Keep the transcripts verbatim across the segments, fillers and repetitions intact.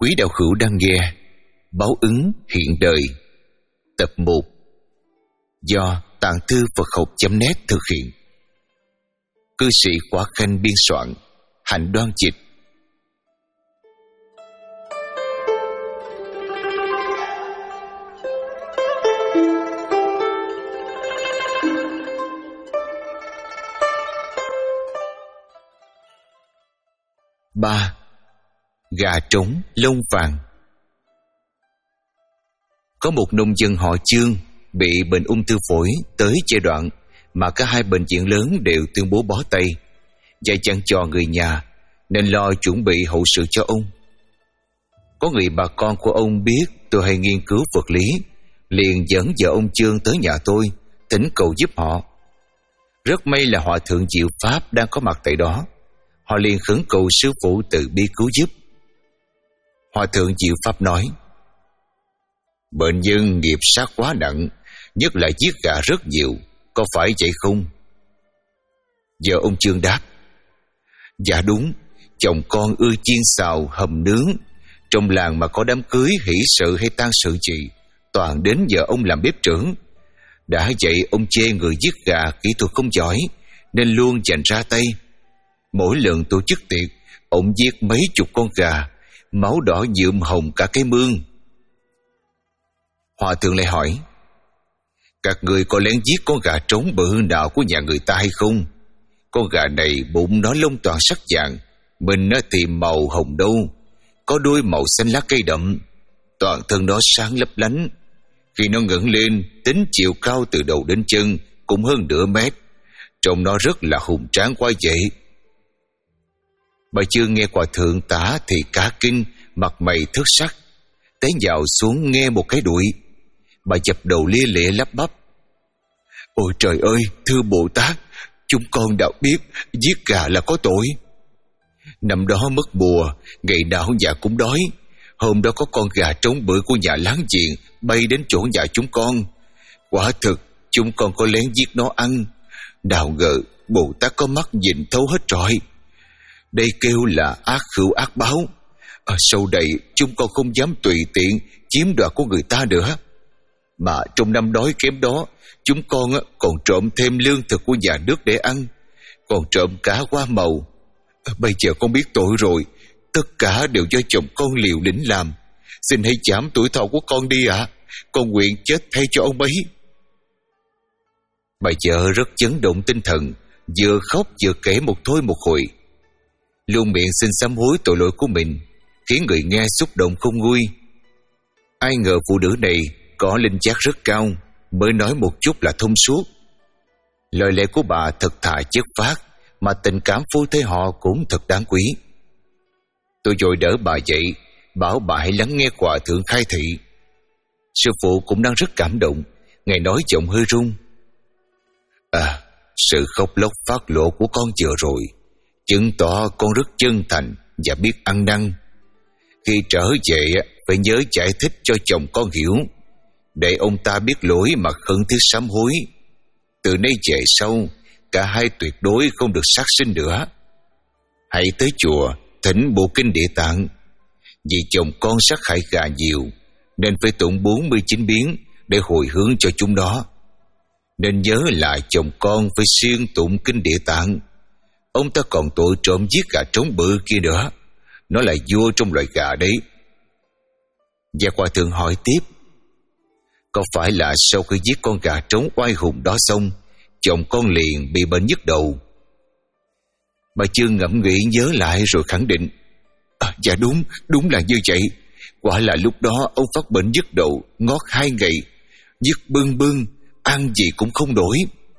Quý đạo hữu đang nghe Báo ứng hiện đời, tập một, do Tạng Thư Phật Học chấm net thực hiện. Cư sĩ Khỏa Khanh biên soạn, Hạnh Đoan dịch. Ba. Gà trống lông vàng. Có một nông dân họ Chương bị bệnh ung thư phổi tới giai đoạn mà cả hai bệnh viện lớn đều tuyên bố bó tay và dặn cho người nhà nên lo chuẩn bị hậu sự cho ông. Có người bà con của ông biết tôi hay nghiên cứu vật lý, liền dẫn vợ ông Chương tới nhà tôi thỉnh cầu giúp họ. Rất may là hòa thượng Diệu Pháp đang có mặt tại đó. Họ liền khẩn cầu sư phụ từ bi cứu giúp. Hòa thượng Diệu Pháp nói: bệnh nhân nghiệp sát quá nặng, nhất là giết gà rất nhiều, có phải vậy không? Vợ ông Chương đáp: dạ đúng, chồng con ưa chiên xào hầm nướng. Trong làng mà có đám cưới, hỷ sự hay tang sự gì, toàn đến vợ ông làm bếp trưởng. Đã vậy ông chê người giết gà kỹ thuật không giỏi, nên luôn dành ra tay. Mỗi lần tổ chức tiệc, ông giết mấy chục con gà, máu đỏ nhuộm hồng cả cái mương. Hòa thượng lại hỏi: các người có lén giết con gà trống bự nào của nhà người ta hay không? Con gà này bụng nó lông toàn sắc vàng, mình nó thì màu hồng đâu, có đuôi màu xanh lá cây đậm, toàn thân nó sáng lấp lánh. Khi nó ngẩng lên, tính chiều cao từ đầu đến chân cũng hơn nửa mét, trông nó rất là hùng tráng quá vậy. Bà Chương nghe hòa thượng tả thì cả kinh, mặt mày thất sắc, té nhào xuống nghe một cái đuổi. Bà dập đầu lia lịa lắp bắp: ôi trời ơi, thưa Bồ Tát, chúng con đã biết giết gà là có tội. Năm đó mất bùa, ngày nào nhà cũng đói. Hôm đó có con gà trống bự của nhà láng giềng bay đến chỗ nhà chúng con. Quả thực chúng con có lén giết nó ăn. Nào ngờ Bồ Tát có mắt nhìn thấu hết rồi. Đây kêu là ác hữu ác báo. À, sau đây chúng con không dám tùy tiện chiếm đoạt của người ta nữa. Mà trong năm đói kém đó, chúng con còn trộm thêm lương thực của nhà nước để ăn, còn trộm cả hoa màu. À, bây giờ con biết tội rồi, tất cả đều do chồng con liều lĩnh làm. Xin hãy giảm tuổi thọ của con đi ạ, à. Con nguyện chết thay cho ông ấy. Bà vợ rất chấn động tinh thần, vừa khóc vừa kể một thôi một hồi, luôn miệng xin sám hối tội lỗi của mình, khiến người nghe xúc động không nguôi. Ai ngờ phụ nữ này có linh giác rất cao, mới nói một chút là thông suốt. Lời lẽ của bà thật thà chất phác, mà tình cảm phu thê họ cũng thật đáng quý. Tôi vội đỡ bà dậy, bảo bà hãy lắng nghe hòa thượng khai thị. Sư phụ cũng đang rất cảm động, ngài nói giọng hơi run: à, sự khóc lóc phát lộ của con vừa rồi chứng tỏ con rất chân thành và biết ăn năn. Khi trở về phải nhớ giải thích cho chồng con hiểu, để ông ta biết lỗi mà khẩn thiết sám hối. Từ nay về sau, cả hai tuyệt đối không được sát sinh nữa. Hãy tới chùa thỉnh bộ kinh Địa Tạng. Vì chồng con sát hại gà nhiều, nên phải tụng bốn mươi chín biến để hồi hướng cho chúng nó. Nên nhớ lại chồng con phải siêng tụng kinh Địa Tạng. Ông ta còn tội trộm giết gà trống bự kia nữa, nó là vua trong loài gà đấy. Và hòa thượng hỏi tiếp: có phải là sau khi giết con gà trống oai hùng đó xong, chồng con liền bị bệnh nhức đầu? Bà Chương ngẫm nghĩ nhớ lại rồi khẳng định: à, dạ đúng, đúng là như vậy. Quả là lúc đó ông phát bệnh nhức đầu ngót hai ngày, nhức bưng bưng, ăn gì cũng không nổi.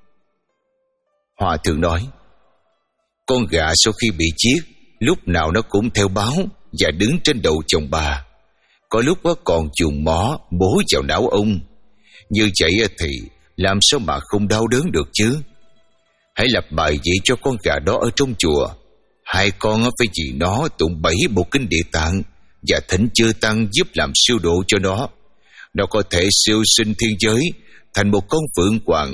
Hòa thượng nói: con gà sau khi bị giết, lúc nào nó cũng theo báo và đứng trên đầu chồng bà. Có lúc nó còn dùng mỏ bổ vào não ông. Như vậy thì làm sao mà không đau đớn được chứ? Hãy lập bài dạy cho con gà đó ở trong chùa. Hai con phải vì nó tụng bảy bộ kinh Địa Tạng và thỉnh chư tăng giúp làm siêu độ cho nó. Nó có thể siêu sinh thiên giới thành một con phượng hoàng.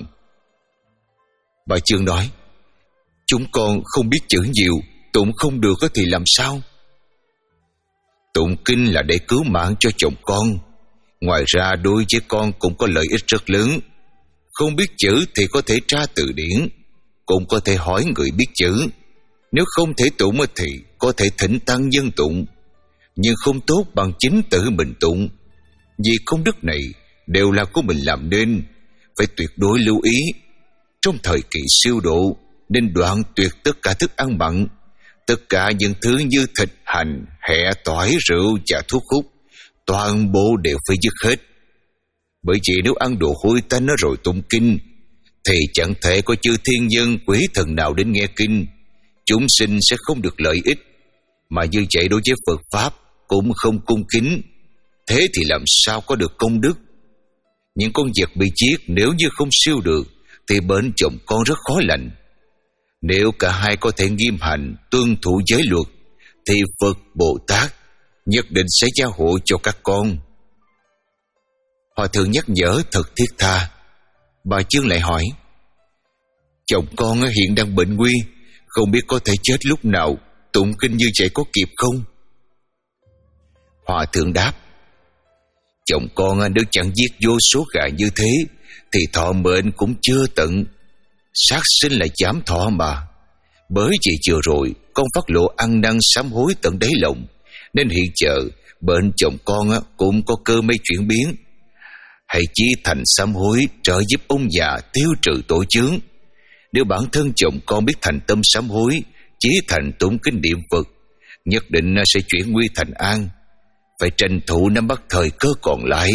Bà Chương nói: chúng con không biết chữ nhiều, tụng không được thì làm sao? Tụng kinh là để cứu mạng cho chồng con. Ngoài ra đối với con cũng có lợi ích rất lớn. Không biết chữ thì có thể tra từ điển, cũng có thể hỏi người biết chữ. Nếu không thể tụng thì có thể thỉnh tăng nhân tụng, nhưng không tốt bằng chính tự mình tụng. Vì công đức này đều là của mình làm nên, phải tuyệt đối lưu ý. Trong thời kỳ siêu độ nên đoạn tuyệt tất cả thức ăn mặn, tất cả những thứ như thịt, hành, hẹ, tỏi, rượu và thuốc hút, toàn bộ đều phải dứt hết. Bởi vì nếu ăn đồ hôi tanh rồi tụng kinh thì chẳng thể có chư thiên nhân quỷ thần nào đến nghe kinh, chúng sinh sẽ không được lợi ích. Mà như vậy đối với Phật Pháp cũng không cung kính, thế thì làm sao có được công đức? Những con vật bị giết nếu như không siêu được thì bên chồng con rất khó lành. Nếu cả hai có thể nghiêm hành tuân thủ giới luật thì Phật Bồ Tát nhất định sẽ gia hộ cho các con. Hòa thượng nhắc nhở thật thiết tha. Bà Chương lại hỏi: chồng con hiện đang bệnh nguy, không biết có thể chết lúc nào, tụng kinh như vậy có kịp không? Hòa thượng đáp: chồng con nếu chẳng giết vô số gà như thế thì thọ mệnh cũng chưa tận. Sát sinh là giảm thọ mà. Bởi vì vừa rồi con phát lộ ăn năn sám hối tận đáy lòng, nên hiện giờ bệnh chồng con cũng có cơ may chuyển biến. Hãy chí thành sám hối trợ giúp ông già tiêu trừ tội chướng. Nếu bản thân chồng con biết thành tâm sám hối, chí thành tụng kinh niệm Phật, nhất định sẽ chuyển nguy thành an. Phải tranh thủ nắm bắt thời cơ còn lại.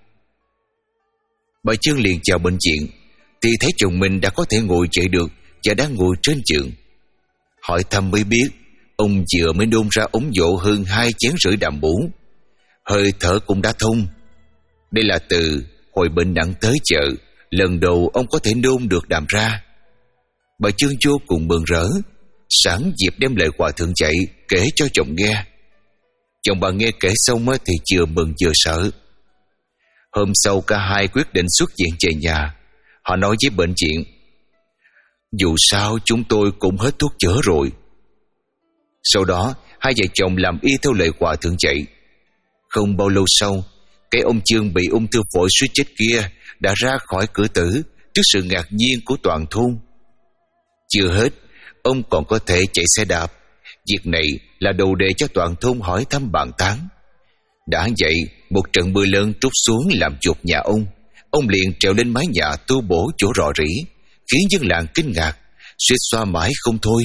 Bà Chương liền chào bệnh viện thì thấy chồng mình đã có thể ngồi dậy được và đang ngồi trên giường. Hỏi thăm mới biết ông vừa mới nôn ra ống dỗ hơn hai chén rưỡi đạm bú, hơi thở cũng đã thông. Đây là từ hồi bệnh nặng tới chợ lần đầu ông có thể nôn được đạm ra. Bà Chương vô cùng mừng rỡ, sẵn dịp đem lời hòa thượng dạy kể cho chồng nghe. Chồng bà nghe kể xong thì vừa mừng vừa sợ. Hôm sau cả hai quyết định xuất viện về nhà. Họ nói với bệnh viện: dù sao chúng tôi cũng hết thuốc chữa rồi. Sau đó hai vợ chồng làm y theo lời hòa thượng dạy. Không bao lâu sau, cái ông Chương bị ung thư phổi suýt chết kia đã ra khỏi cửa tử trước sự ngạc nhiên của toàn thôn. Chưa hết, ông còn có thể chạy xe đạp. Việc này là đầu đề cho toàn thôn hỏi thăm bàn tán. Đã vậy, một trận mưa lớn trút xuống làm chuột nhà ông. Ông liền trèo lên mái nhà tu bổ chỗ rò rỉ, khiến dân làng kinh ngạc, suýt xoa mãi không thôi.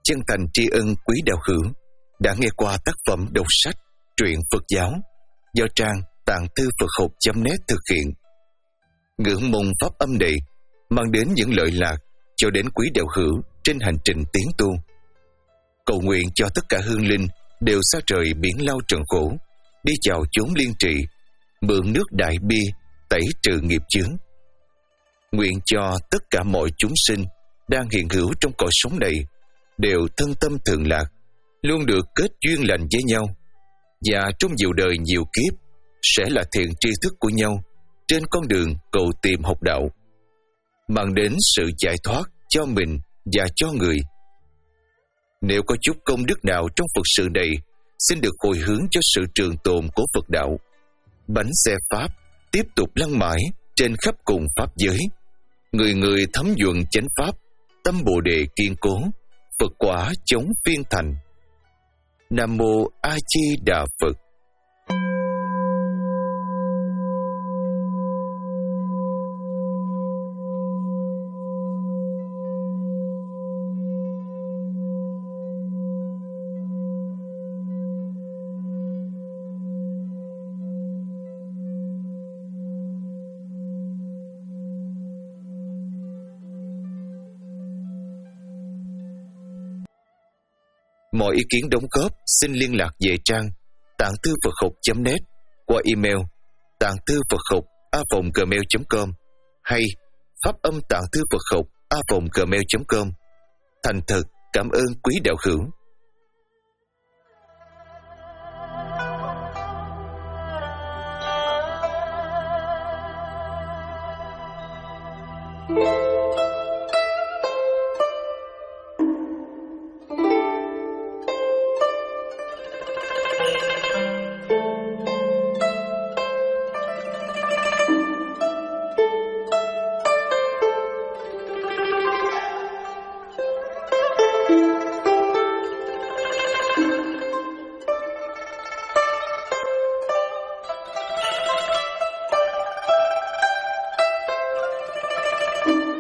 chân thành tri ân quý đạo hữu đã nghe qua tác phẩm đọc sách truyện Phật giáo do trang tạng thư Phật học chấm net thực hiện. Ngưỡng mong pháp âm này mang đến những lợi lạc cho đến quý đạo hữu trên hành trình tiến tu. Cầu nguyện cho tất cả hương linh đều xa trời miễn lao trần khổ, đi vào chốn liên trì, mượn nước đại bi tẩy trừ nghiệp chướng. Nguyện cho tất cả mọi chúng sinh đang hiện hữu trong cõi sống này đều thân tâm thường lạc, luôn được kết duyên lành với nhau, và trong nhiều đời nhiều kiếp sẽ là thiện tri thức của nhau trên con đường cầu tìm học đạo, mang đến sự giải thoát cho mình và cho người. Nếu có chút công đức nào trong Phật sự này, xin được hồi hướng cho sự trường tồn của Phật đạo. Bánh xe Pháp tiếp tục lăn mãi trên khắp cùng Pháp giới. Người người thấm nhuần chánh Pháp, tâm Bồ Đề kiên cố, Phật quả chống phiên thành. Nam Mô A Di Đà Phật. Mọi ý kiến đóng góp xin liên lạc về trang tạng thư Phật học chấm net qua email tạng thư Phật học a vòng gmail chấm com hay pháp âm tạng thư Phật học a vòng gmail chấm com. Thành thật cảm ơn quý đạo hữu. Thank you.